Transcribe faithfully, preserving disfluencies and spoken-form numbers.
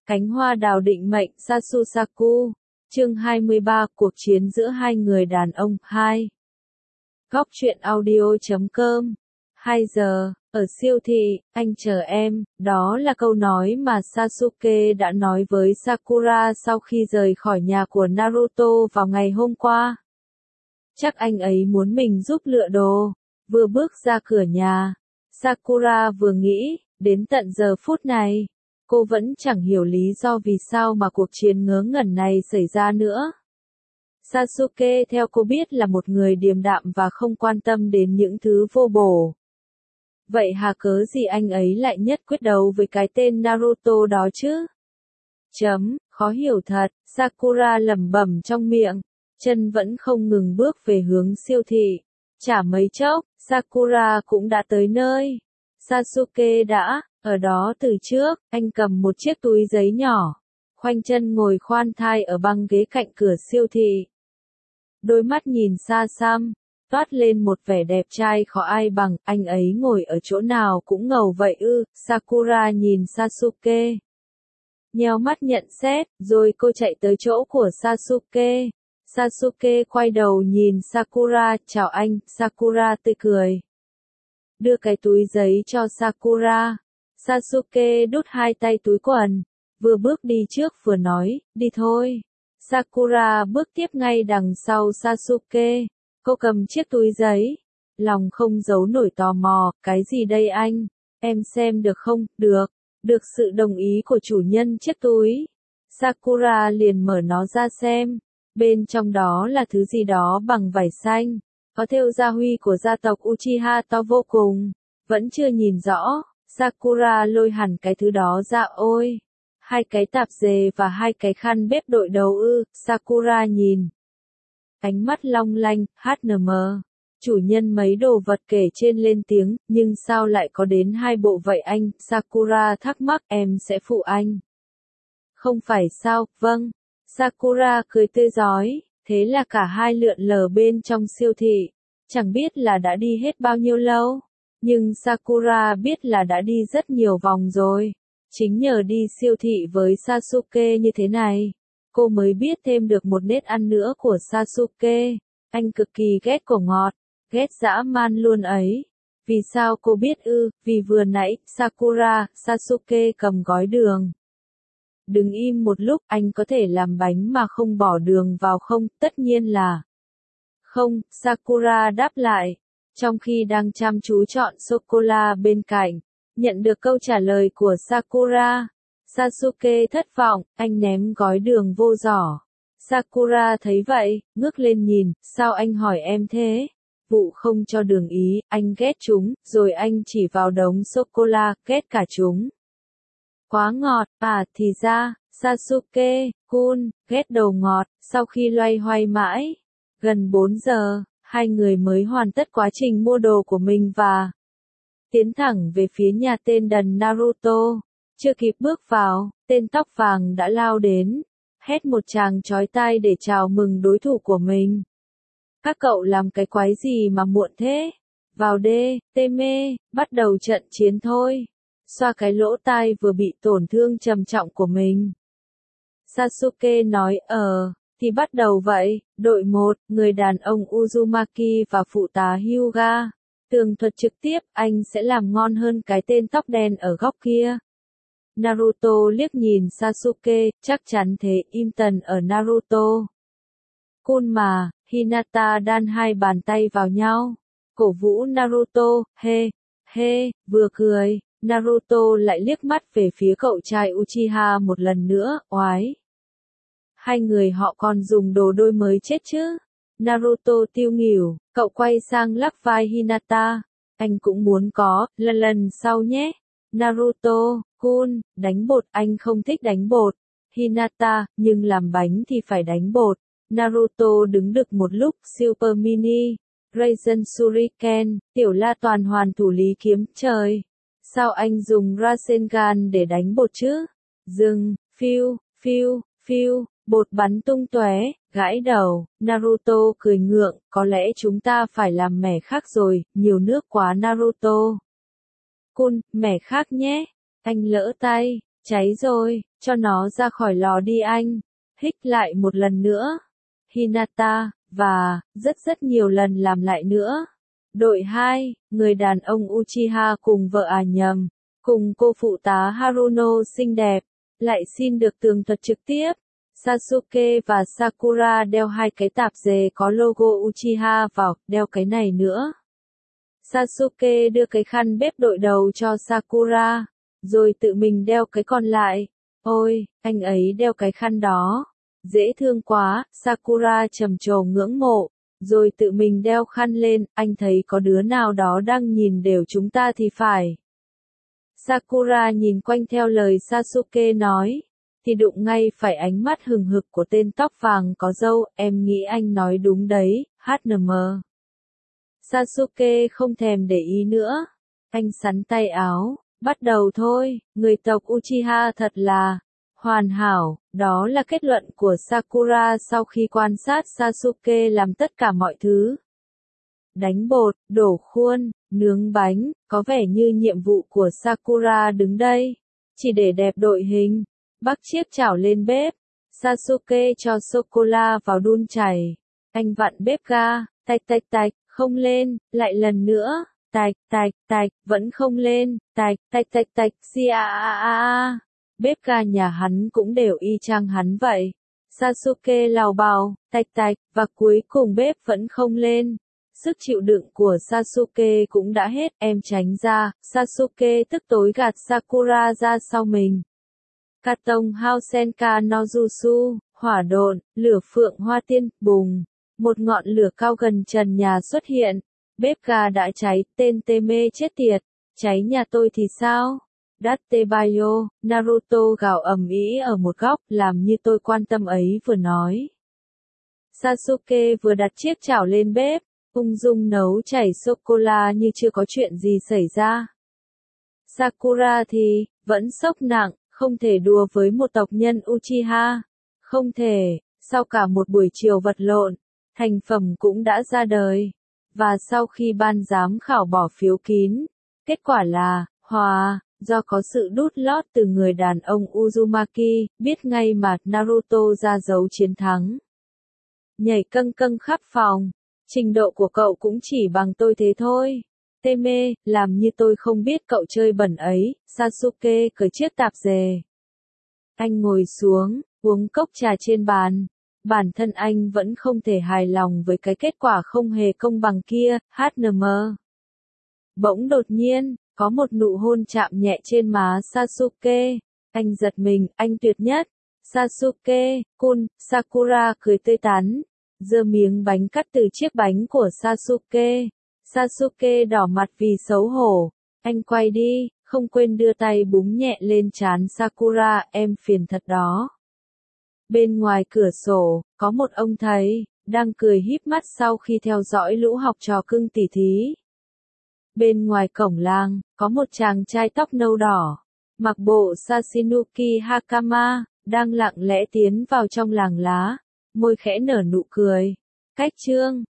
Cánh hoa đào định mệnh Sasusaku. Chương hai mươi ba, cuộc chiến giữa hai người đàn ông. hai. Góc truyện audio chấm com. hai giờ, ở siêu thị, anh chờ em, đó là câu nói mà Sasuke đã nói với Sakura sau khi rời khỏi nhà của Naruto vào ngày hôm qua. Chắc anh ấy muốn mình giúp lựa đồ. Vừa bước ra cửa nhà, Sakura vừa nghĩ, đến tận giờ phút này, cô vẫn chẳng hiểu lý do vì sao mà cuộc chiến ngớ ngẩn này xảy ra nữa. Sasuke theo cô biết là một người điềm đạm và không quan tâm đến những thứ vô bổ. Vậy hà cớ gì anh ấy lại nhất quyết đấu với cái tên Naruto đó chứ? Chấm, khó hiểu thật, Sakura lẩm bẩm trong miệng, chân vẫn không ngừng bước về hướng siêu thị. Chả mấy chốc, Sakura cũng đã tới nơi. Sasuke đã ở đó từ trước, anh cầm một chiếc túi giấy nhỏ, khoanh chân ngồi khoan thai ở băng ghế cạnh cửa siêu thị. Đôi mắt nhìn xa xăm, toát lên một vẻ đẹp trai khó ai bằng, anh ấy ngồi ở chỗ nào cũng ngầu vậy ư, Sakura nhìn Sasuke. Nheo mắt nhận xét, rồi cô chạy tới chỗ của Sasuke. Sasuke quay đầu nhìn Sakura, chào anh, Sakura tươi cười. Đưa cái túi giấy cho Sakura. Sasuke đút hai tay túi quần, vừa bước đi trước vừa nói, đi thôi. Sakura bước tiếp ngay đằng sau Sasuke. Cô cầm chiếc túi giấy, lòng không giấu nổi tò mò, cái gì đây anh? Em xem được không? Được, được sự đồng ý của chủ nhân chiếc túi. Sakura liền mở nó ra xem. Bên trong đó là thứ gì đó bằng vải xanh, có thêu gia huy của gia tộc Uchiha to vô cùng. Vẫn chưa nhìn rõ, Sakura lôi hẳn cái thứ đó ra. Ôi, hai cái tạp dề và hai cái khăn bếp đội đầu ư, Sakura nhìn. Ánh mắt long lanh, hát en em. Chủ nhân mấy đồ vật kể trên lên tiếng, nhưng sao lại có đến hai bộ vậy anh? Sakura thắc mắc, em sẽ phụ anh. Không phải sao, vâng. Sakura cười tươi rói, thế là cả hai lượn lờ bên trong siêu thị. Chẳng biết là đã đi hết bao nhiêu lâu, nhưng Sakura biết là đã đi rất nhiều vòng rồi. Chính nhờ đi siêu thị với Sasuke như thế này, cô mới biết thêm được một nét ăn nữa của Sasuke. Anh cực kỳ ghét cổ ngọt, ghét dã man luôn ấy. Vì sao cô biết ư? Vì vừa nãy, Sakura, Sasuke cầm gói đường. Đừng im một lúc, anh có thể làm bánh mà không bỏ đường vào không? Tất nhiên là không, Sakura đáp lại, trong khi đang chăm chú chọn sô-cô-la bên cạnh. Nhận được câu trả lời của Sakura, Sasuke thất vọng, anh ném gói đường vô giỏ. Sakura thấy vậy, ngước lên nhìn, sao anh hỏi em thế? Vụ không cho đường ý, anh ghét chúng, rồi anh chỉ vào đống sô-cô-la, ghét cả chúng. Quá ngọt, à thì ra, Sasuke, Kun, ghét đồ ngọt. Sau khi loay hoay mãi, gần bốn giờ, hai người mới hoàn tất quá trình mua đồ của mình và tiến thẳng về phía nhà tên đần Naruto. Chưa kịp bước vào, tên tóc vàng đã lao đến, hét một tràng chói tai để chào mừng đối thủ của mình. Các cậu làm cái quái gì mà muộn thế? Vào đê, tê mê, bắt đầu trận chiến thôi. Xoa cái lỗ tai vừa bị tổn thương trầm trọng của mình. Sasuke nói, ờ, thì bắt đầu vậy. Đội một, người đàn ông Uzumaki và phụ tá Hyuga. Tường thuật trực tiếp, anh sẽ làm ngon hơn cái tên tóc đen ở góc kia. Naruto liếc nhìn Sasuke, chắc chắn thế, im tần ở Naruto. Kun mà, Hinata đan hai bàn tay vào nhau. Cổ vũ Naruto, hê, hê, vừa cười. Naruto lại liếc mắt về phía cậu trai Uchiha một lần nữa, oái. Hai người họ còn dùng đồ đôi mới chết chứ. Naruto tiêu nghỉu, cậu quay sang lắc vai Hinata. Anh cũng muốn có, lần lần sau nhé. Naruto, Kun, đánh bột, anh không thích đánh bột. Hinata, nhưng làm bánh thì phải đánh bột. Naruto đứng đực một lúc, Super Mini, Raizen Shuriken, tiểu la toàn hoàn thủ lý kiếm, trời. Sao anh dùng Rasengan để đánh bột chứ? Dừng, phiu, phiu, phiu, bột bắn tung tóe, gãi đầu. Naruto cười ngượng, có lẽ chúng ta phải làm mẻ khác rồi, nhiều nước quá Naruto. Kun, mẻ khác nhé. Anh lỡ tay, cháy rồi. Cho nó ra khỏi lò đi anh. Hích lại một lần nữa. Hinata, và, rất rất nhiều lần làm lại nữa. Đội hai, người đàn ông Uchiha cùng vợ à nhầm, cùng cô phụ tá Haruno xinh đẹp, lại xin được tường thuật trực tiếp. Sasuke và Sakura đeo hai cái tạp dề có logo Uchiha vào, đeo cái này nữa. Sasuke đưa cái khăn bếp đội đầu cho Sakura, rồi tự mình đeo cái còn lại. Ôi, anh ấy đeo cái khăn đó. Dễ thương quá, Sakura trầm trồ ngưỡng mộ, rồi tự mình đeo khăn lên, anh thấy có đứa nào đó đang nhìn đều chúng ta thì phải. Sakura nhìn quanh theo lời Sasuke nói, thì đụng ngay phải ánh mắt hừng hực của tên tóc vàng có râu, em nghĩ anh nói đúng đấy, hát en em. Sasuke không thèm để ý nữa. Anh sắn tay áo, bắt đầu thôi, người tộc Uchiha thật là hoàn hảo, đó là kết luận của Sakura sau khi quan sát Sasuke làm tất cả mọi thứ. Đánh bột, đổ khuôn, nướng bánh, có vẻ như nhiệm vụ của Sakura đứng đây, chỉ để đẹp đội hình. Bắc chiếc chảo lên bếp, Sasuke cho sô-cô-la vào đun chảy. Anh vặn bếp ga, tạch tạch tạch, không lên, lại lần nữa, tạch tạch tạch, vẫn không lên, tạch tạch tạch tạch, xì a a a a. Bếp ga nhà hắn cũng đều y chang hắn vậy. Sasuke lào bào, tạch tạch, và cuối cùng bếp vẫn không lên. Sức chịu đựng của Sasuke cũng đã hết, em tránh ra. Sasuke tức tối gạt Sakura ra sau mình. Katong Hausenka Nojutsu, hỏa độn, lửa phượng hoa tiên, bùng. Một ngọn lửa cao gần trần nhà xuất hiện. Bếp ga đã cháy, tên tê mê chết tiệt. Cháy nhà tôi thì sao? Dattebayo, Naruto gào ầm ĩ ở một góc, làm như tôi quan tâm ấy vừa nói. Sasuke vừa đặt chiếc chảo lên bếp, ung dung nấu chảy sô-cô-la như chưa có chuyện gì xảy ra. Sakura thì, vẫn sốc nặng, không thể đùa với một tộc nhân Uchiha. Không thể, sau cả một buổi chiều vật lộn, thành phẩm cũng đã ra đời. Và sau khi ban giám khảo bỏ phiếu kín, kết quả là, hòa, do có sự đút lót từ người đàn ông Uzumaki, biết ngay mà Naruto ra dấu chiến thắng. Nhảy câng câng khắp phòng, trình độ của cậu cũng chỉ bằng tôi thế thôi. Tê mê, làm như tôi không biết cậu chơi bẩn ấy. Sasuke cởi chiếc tạp dề. Anh ngồi xuống, uống cốc trà trên bàn. Bản thân anh vẫn không thể hài lòng với cái kết quả không hề công bằng kia, hát en em. Bỗng đột nhiên, có một nụ hôn chạm nhẹ trên má Sasuke. Anh giật mình, anh tuyệt nhất. Sasuke, kun, Sakura cười tươi tắn. Giơ miếng bánh cắt từ chiếc bánh của Sasuke. Sasuke đỏ mặt vì xấu hổ. Anh quay đi, không quên đưa tay búng nhẹ lên trán Sakura, em phiền thật đó. Bên ngoài cửa sổ, có một ông thầy, đang cười híp mắt sau khi theo dõi lũ học trò cưng tỉ thí. Bên ngoài cổng làng, có một chàng trai tóc nâu đỏ, mặc bộ Sashinuki Hakama, đang lặng lẽ tiến vào trong làng lá, môi khẽ nở nụ cười. Cách chương